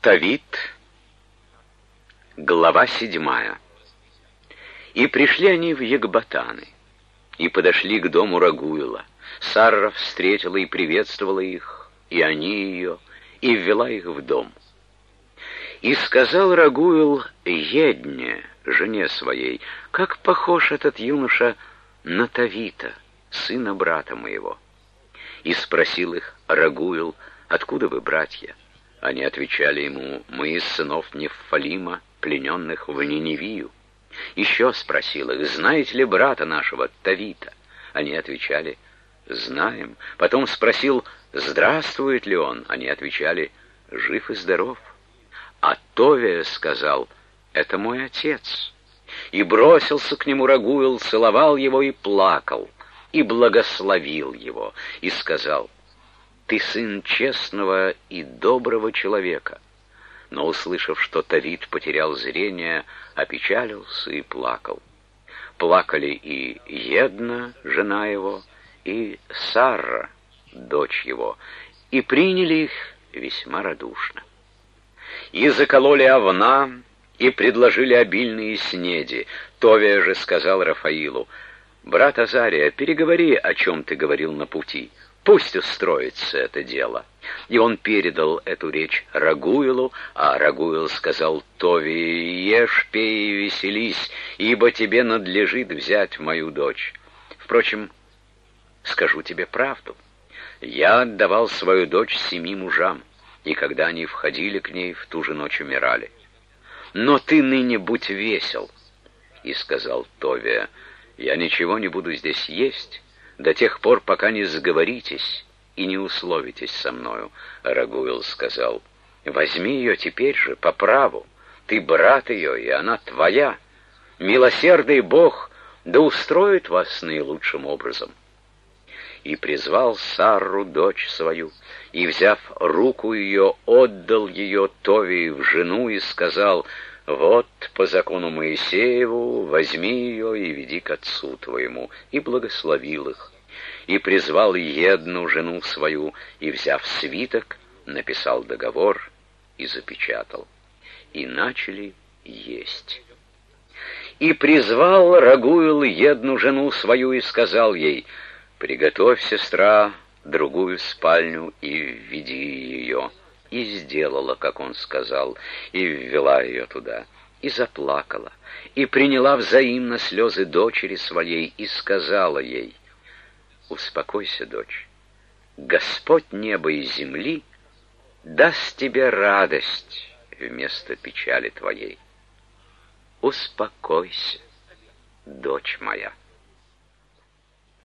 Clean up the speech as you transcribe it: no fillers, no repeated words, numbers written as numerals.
Тавит, глава 7. И пришли они в Екбатаны, и подошли к дому Рагуила. Сарра встретила и приветствовала их, и они ее, и ввела их в дом. И сказал Рагуил Едне, жене своей: «Как похож этот юноша на Тавита, сына брата моего». И спросил их Рагуил: «Откуда вы, братья?» Они отвечали ему: «Мы из сынов Неффалима, плененных в Ниневию». Еще спросил их: «Знаете ли брата нашего Тавита?» Они отвечали: «Знаем». Потом спросил: «Здравствует ли он?» Они отвечали: «Жив и здоров». А Товия сказал: «Это мой отец». И бросился к нему Рагуил, целовал его и плакал, и благословил его, и сказал: «Ты сын честного и доброго человека». Но, услышав, что Тавит потерял зрение, опечалился и плакал. Плакали и Една, жена его, и Сарра, дочь его, и приняли их весьма радушно. И закололи овна, и предложили обильные снеди. Товия же сказал Рафаилу: «Брат Азария, переговори, о чем ты говорил на пути. Пусть устроится это дело». И он передал эту речь Рагуилу, а Рагуил сказал Товии: «Ешь, пей и веселись, ибо тебе надлежит взять мою дочь. Впрочем, скажу тебе правду. Я отдавал свою дочь 7 мужам, и когда они входили к ней, в ту же ночь умирали. Но ты ныне будь весел». И сказал Товия: «Я ничего не буду здесь есть до тех пор, пока не сговоритесь и не условитесь со мною». Рагуил сказал: «Возьми ее теперь же, по праву. Ты брат ее, и она твоя. Милосердный Бог да устроит вас наилучшим образом». И призвал Сарру, дочь свою, и, взяв руку ее, отдал ее Товии в жену и сказал: «Вот, по закону Моисееву, возьми ее и веди к отцу твоему». И благословил их. И призвал Едну, жену свою, и, взяв свиток, написал договор и запечатал. И начали есть. И призвал Рагуил Едну, жену свою, и сказал ей: «Приготовь, сестра, другую спальню и введи ее». И сделала, как он сказал, и ввела ее туда, и заплакала, и приняла взаимно слезы дочери своей, и сказала ей: «Успокойся, дочь, Господь неба и земли даст тебе радость вместо печали твоей. Успокойся, дочь моя».